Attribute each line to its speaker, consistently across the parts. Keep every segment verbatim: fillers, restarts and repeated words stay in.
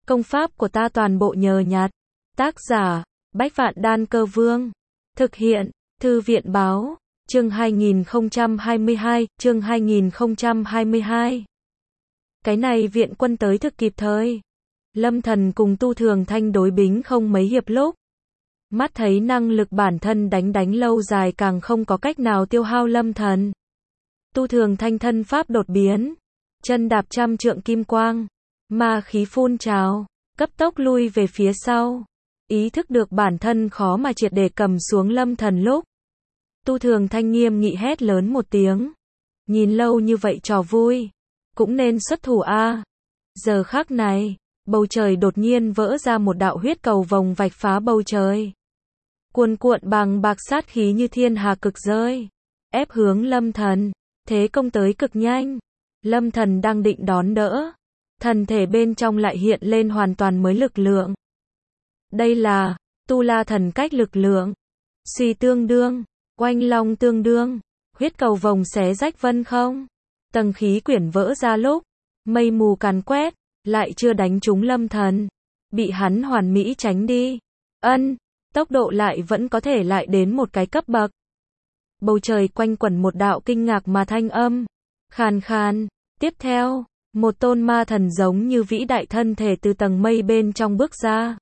Speaker 1: Công pháp của ta toàn bộ nhờ nhặt. Tác giả, Bách Vạn Đan Cơ Vương. Thực hiện, Thư viện Báo. Chương hai nghìn không trăm hai mươi hai, chương hai nghìn không trăm hai mươi hai. Cái này viện quân tới thực kịp thời. Lâm Thần cùng Tu Thường Thanh đối bính không mấy hiệp lúc. Mắt thấy năng lực bản thân đánh đánh lâu dài càng không có cách nào tiêu hao Lâm Thần. Tu Thường Thanh thân pháp đột biến. Chân đạp trăm trượng kim quang. Ma khí phun trào. Cấp tốc lui về phía sau. Ý thức được bản thân khó mà triệt để cầm xuống Lâm Thần lúc. Tu Thường Thanh nghiêm nghị hét lớn một tiếng. Nhìn lâu như vậy trò vui. Cũng nên xuất thủ a. Giờ khắc này, bầu trời đột nhiên vỡ ra một đạo huyết cầu vòng vạch phá bầu trời. Cuồn cuộn bằng bạc sát khí như thiên hà cực rơi. Ép hướng Lâm Thần. Thế công tới cực nhanh. Lâm Thần đang định đón đỡ. Thần thể bên trong lại hiện lên hoàn toàn mới lực lượng. Đây là Tu La thần cách lực lượng. Suy tương đương, oanh long tương đương, huyết cầu vòng xé rách vân không. Tầng khí quyển vỡ ra lúc, mây mù càn quét, lại chưa đánh trúng Lâm Thần. Bị hắn hoàn mỹ tránh đi. Ân, tốc độ lại vẫn có thể lại đến một cái cấp bậc. Bầu trời quanh quẩn một đạo kinh ngạc mà thanh âm. Khàn khàn, tiếp theo, một tôn ma thần giống như vĩ đại thân thể từ tầng mây bên trong bước ra.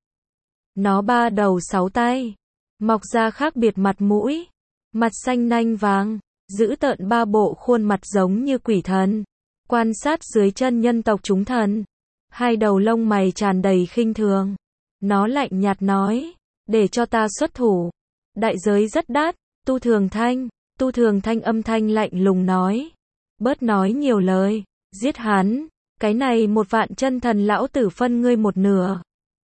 Speaker 1: Nó ba đầu sáu tay, mọc ra khác biệt mặt mũi, mặt xanh nanh vàng, giữ tợn ba bộ khuôn mặt giống như quỷ thần, quan sát dưới chân nhân tộc chúng thần. Hai đầu lông mày tràn đầy khinh thường. Nó lạnh nhạt nói, để cho ta xuất thủ. Đại giới rất đắt. Tu Thường Thanh, Tu Thường Thanh âm thanh lạnh lùng nói. Bớt nói nhiều lời, giết hắn, cái này một vạn chân thần lão tử phân ngươi một nửa.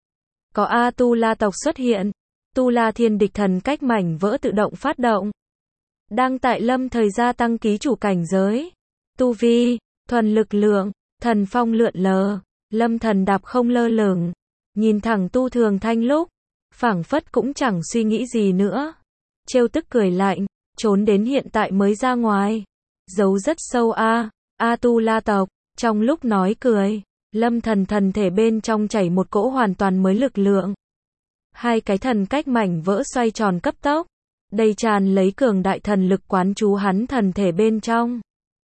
Speaker 1: Có A Tu La tộc xuất hiện, Tu La thiên địch thần cách mảnh vỡ tự động phát động. Đang tại Lâm thời gia tăng ký chủ cảnh giới. Tu vi, thuần lực lượng, thần phong lượn lờ, Lâm Thần đạp không lơ lửng, nhìn thẳng Tu Thường Thanh lúc, phảng phất cũng chẳng suy nghĩ gì nữa. Trêu tức cười lạnh, trốn đến hiện tại mới ra ngoài. Giấu rất sâu a, A Tu La tộc. Trong lúc nói cười, Lâm Thần thần thể bên trong chảy một cỗ hoàn toàn mới lực lượng. Hai cái thần cách mảnh vỡ xoay tròn cấp tốc, đầy tràn lấy cường đại thần lực quán chú hắn thần thể bên trong.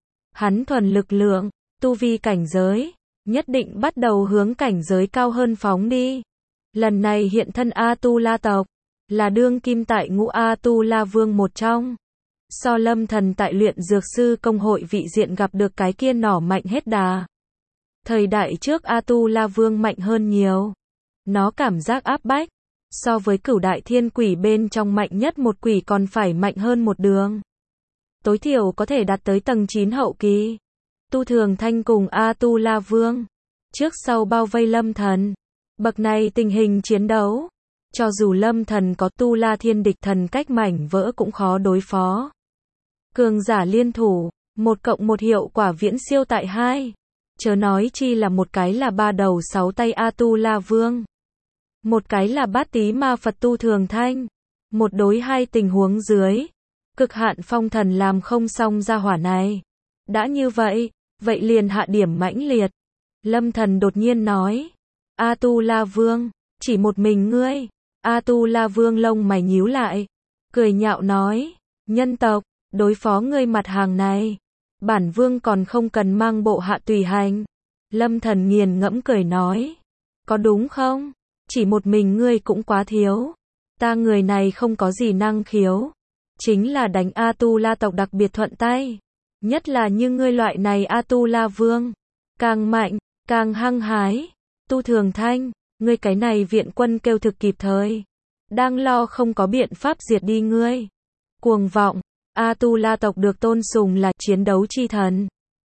Speaker 1: Hắn thuần lực lượng, tu vi cảnh giới, nhất định bắt đầu hướng cảnh giới cao hơn phóng đi. Lần này hiện thân A Tu La tộc, là đương kim tại ngũ A Tu La Vương một trong. So Lâm Thần tại luyện dược sư công hội vị diện gặp được cái kia nỏ mạnh hết đà. Thời đại trước A Tu La Vương mạnh hơn nhiều. Nó cảm giác áp bách. So với cửu đại thiên quỷ bên trong mạnh nhất một quỷ còn phải mạnh hơn một đường. Tối thiểu có thể đạt tới tầng chín hậu kỳ. Tu Thường Thanh cùng A Tu La Vương. Trước sau bao vây Lâm Thần. Bậc này tình hình chiến đấu. Cho dù Lâm Thần có Tu La thiên địch thần cách mảnh vỡ cũng khó đối phó. Cường giả liên thủ, một cộng một hiệu quả viễn siêu tại hai. Chớ nói chi là một cái là ba đầu sáu tay A Tu La Vương. Một cái là bát tí ma Phật Tu Thường Thanh. Một đối hai tình huống dưới. Cực hạn phong thần làm không xong ra hỏa này. Đã như vậy, vậy liền hạ điểm mãnh liệt. Lâm Thần đột nhiên nói. A Tu La Vương, chỉ một mình ngươi. A Tu La Vương lông mày nhíu lại. Cười nhạo nói. Nhân tộc, đối phó ngươi mặt hàng này. Bản vương còn không cần mang bộ hạ tùy hành. Lâm Thần nghiền ngẫm cười nói. Có đúng không? Chỉ một mình ngươi cũng quá thiếu. Ta người này không có gì năng khiếu. Chính là đánh A Tu La tộc đặc biệt thuận tay. Nhất là như ngươi loại này A Tu La Vương. Càng mạnh, càng hăng hái. Tu Thường Thanh, ngươi cái này viện quân kêu thực kịp thời. Đang lo không có biện pháp diệt đi ngươi. Cuồng vọng. A Tu La tộc được tôn sùng là chiến đấu chi thần.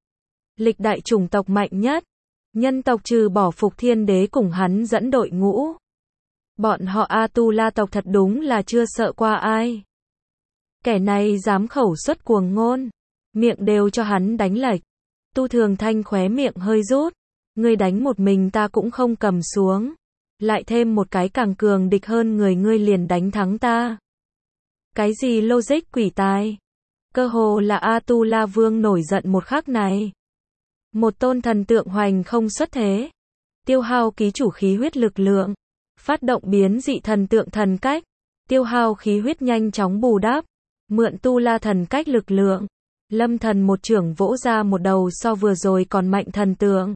Speaker 1: Lịch đại chủng tộc mạnh nhất. Nhân tộc trừ bỏ Phục Thiên Đế cùng hắn dẫn đội ngũ. Bọn họ A Tu La tộc thật đúng là chưa sợ qua ai. Kẻ này dám khẩu xuất cuồng ngôn. Miệng đều cho hắn đánh lệch. Tu Thường Thanh khóe miệng hơi rút. Ngươi đánh một mình ta cũng không cầm xuống. Lại thêm một cái càng cường địch hơn người ngươi liền đánh thắng ta. Cái gì logic quỷ tài? Cơ hồ là A Tu La Vương nổi giận một khắc này. Một tôn thần tượng hoành không xuất thế. tiêu hao ký chủ khí huyết lực lượng, phát động biến dị thần tượng thần cách, tiêu hao khí huyết nhanh chóng bù đắp, mượn tu la thần cách lực lượng. Lâm Thần một chưởng vỗ ra một đầu so vừa rồi còn mạnh thần tượng.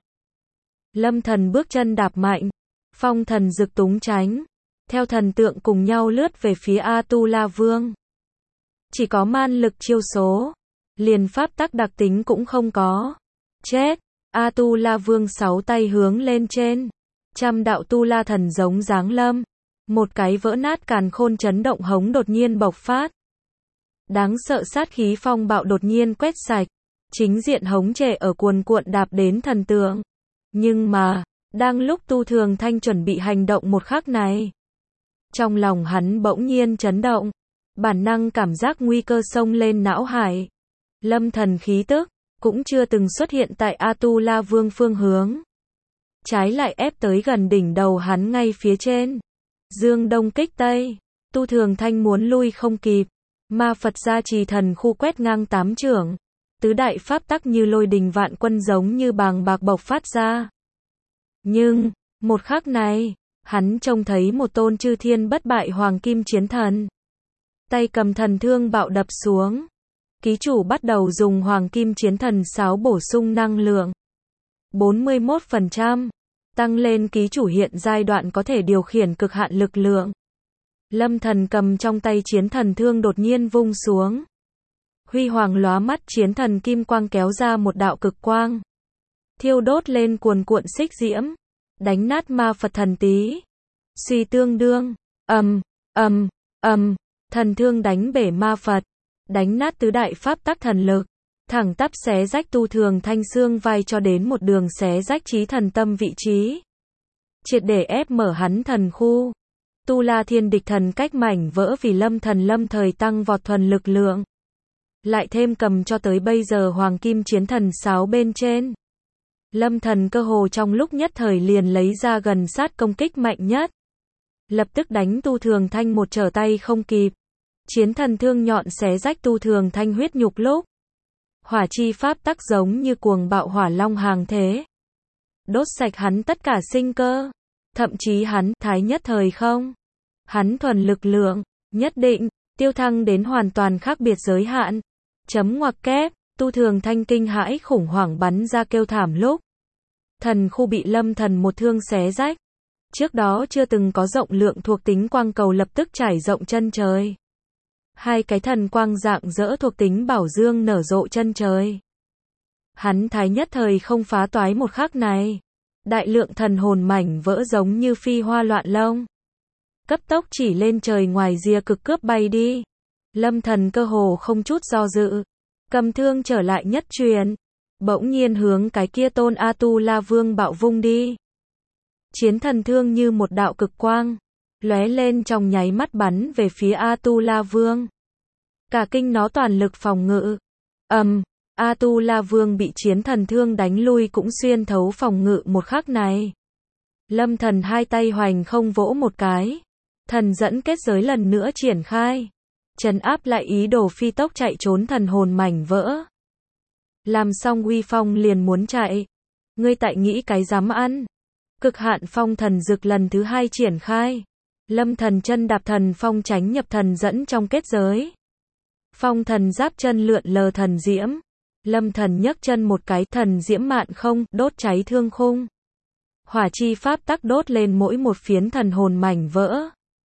Speaker 1: Lâm Thần bước chân đạp mạnh, phong thần dực túng tránh, theo thần tượng cùng nhau lướt về phía A-tu-la Vương. Chỉ có man lực chiêu số, liền pháp tắc đặc tính cũng không có. Chết! A-tu-la Vương sáu tay hướng lên trên, trăm đạo tu la thần giống giáng lâm, một cái vỡ nát càn khôn chấn động hống đột nhiên bộc phát. Đáng sợ sát khí phong bạo đột nhiên quét sạch, chính diện hống trệ ở cuồn cuộn đạp đến thần tượng. Nhưng mà, đang lúc Tu Thường Thanh chuẩn bị hành động một khắc này, trong lòng hắn bỗng nhiên chấn động, bản năng cảm giác nguy cơ xông lên não hải. Lâm Thần khí tức cũng chưa từng xuất hiện tại A-tu-la Vương phương hướng, trái lại ép tới gần đỉnh đầu hắn ngay phía trên. Dương Đông kích Tây, Tu Thường Thanh muốn lui không kịp, ma Phật gia trì thần khu quét ngang tám chưởng, tứ đại pháp tắc như lôi đình vạn quân giống như bàng bạc bộc phát ra. Nhưng, một khắc này, hắn trông thấy một tôn chư thiên bất bại hoàng kim chiến thần. Tay cầm thần thương bạo đập xuống. Ký chủ bắt đầu dùng hoàng kim chiến thần sáo bổ sung năng lượng. bốn mươi mốt phần trăm. Tăng lên ký chủ hiện giai đoạn có thể điều khiển cực hạn lực lượng. Lâm Thần cầm trong tay chiến thần thương đột nhiên vung xuống. Huy hoàng lóa mắt chiến thần kim quang kéo ra một đạo cực quang. Thiêu đốt lên cuồn cuộn xích diễm. Đánh nát ma Phật thần tí. Suy tương đương. Ầm, ầm, ầm. Thần thương đánh bể ma Phật. Đánh nát tứ đại pháp tắc thần lực. Thẳng tắp xé rách Tu Thường Thanh xương vai cho đến một đường xé rách chí thần tâm vị trí. Triệt để ép mở hắn thần khu. Tu La Thiên Địch thần cách mảnh vỡ vì Lâm Thần lâm thời tăng vọt thuần lực lượng. Lại thêm cầm cho tới bây giờ hoàng kim chiến thần sáo bên trên. Lâm Thần cơ hồ trong lúc nhất thời liền lấy ra gần sát công kích mạnh nhất. Lập tức đánh Tu Thường Thanh một trở tay không kịp. Chiến thần thương nhọn xé rách Tu Thường Thanh huyết nhục lúc. Hỏa chi pháp tắc giống như cuồng bạo hỏa long hàng thế. Đốt sạch hắn tất cả sinh cơ. Thậm chí hắn thái nhất thời không. Hắn thuần lực lượng, nhất định, tiêu thăng đến hoàn toàn khác biệt giới hạn. Chấm ngoặc kép, Tu Thường Thanh kinh hãi khủng hoảng bắn ra kêu thảm lúc. Thần khu bị Lâm Thần một thương xé rách. Trước đó chưa từng có rộng lượng thuộc tính quang cầu lập tức trải rộng chân trời. Hai cái thần quang dạng dỡ thuộc tính bảo dương nở rộ chân trời. Hắn thái nhất thời không phá toái một khắc này. Đại lượng thần hồn mảnh vỡ giống như phi hoa loạn lông. Cấp tốc chỉ lên trời ngoài rìa cực cướp bay đi. Lâm Thần cơ hồ không chút do dự. Cầm thương trở lại nhất truyền. Bỗng nhiên hướng cái kia tôn A-tu-la Vương bạo vung đi. Chiến thần thương như một đạo cực quang. Lóe lên trong nháy mắt bắn về phía A-tu-la Vương. Cả kinh nó toàn lực phòng ngự. Ầm, um, A-tu-la Vương bị chiến thần thương đánh lui cũng xuyên thấu phòng ngự một khắc này. Lâm Thần hai tay hoành không vỗ một cái. Thần dẫn kết giới lần nữa triển khai. Trấn áp lại ý đồ phi tốc chạy trốn thần hồn mảnh vỡ. Làm xong uy phong liền muốn chạy. Ngươi tại nghĩ cái dám ăn. Cực hạn phong thần dực lần thứ hai triển khai. Lâm Thần chân đạp thần phong tránh nhập thần dẫn trong kết giới. Phong thần giáp chân lượn lờ thần diễm. Lâm Thần nhấc chân một cái thần diễm mạn không, đốt cháy thương khung. Hỏa chi pháp tắc đốt lên mỗi một phiến thần hồn mảnh vỡ.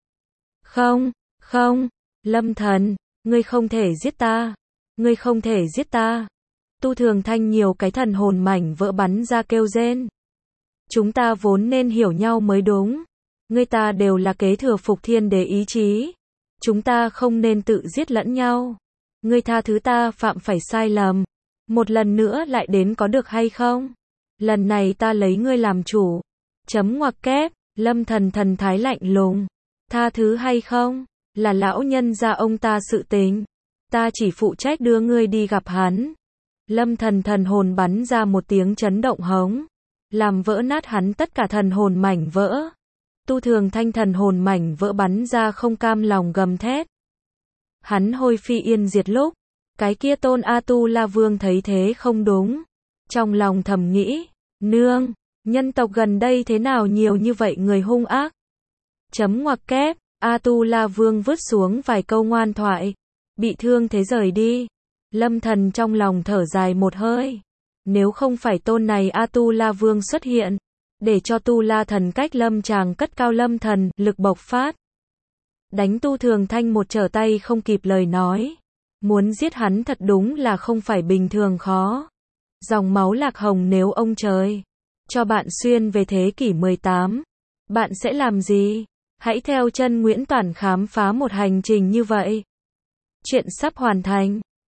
Speaker 1: Không, không, Lâm Thần, ngươi không thể giết ta. Ngươi không thể giết ta. Tu Thường Thanh nhiều cái thần hồn mảnh vỡ bắn ra kêu rên. Chúng ta vốn nên hiểu nhau mới đúng. Ngươi ta đều là kế thừa phục thiên đế ý chí. Chúng ta không nên tự giết lẫn nhau. Ngươi tha thứ ta phạm phải sai lầm. Một lần nữa lại đến có được hay không? Lần này ta lấy ngươi làm chủ. Chấm ngoặc kép, Lâm Thần thần thái lạnh lùng. Tha thứ hay không? Là lão nhân gia ông ta sự tình. Ta chỉ phụ trách đưa ngươi đi gặp hắn. Lâm Thần thần hồn bắn ra một tiếng chấn động hống. Làm vỡ nát hắn tất cả thần hồn mảnh vỡ. Tu Thường Thanh thần hồn mảnh vỡ bắn ra không cam lòng gầm thét. Hắn hôi phi yên diệt lúc. Cái kia tôn A-tu-la Vương thấy thế không đúng. Trong lòng thầm nghĩ. Nương, Nhân tộc gần đây thế nào nhiều như vậy người hung ác? Chấm ngoặc kép, A-tu-la vương vứt xuống vài câu ngoan thoại. Bị thương thế rời đi. Lâm Thần trong lòng thở dài một hơi. Nếu không phải tôn này A-tu-la vương xuất hiện, để cho tu la thần cách lâm chàng cất cao Lâm Thần, lực bộc phát. Đánh Tu Thường Thanh một trở tay không kịp lời nói. Muốn giết hắn thật đúng là không phải bình thường khó. Dòng máu Lạc Hồng nếu ông trời cho bạn xuyên về thế kỷ mười tám, bạn sẽ làm gì? Hãy theo chân Nguyễn Toản khám phá một hành trình như vậy. Chuyện sắp hoàn thành.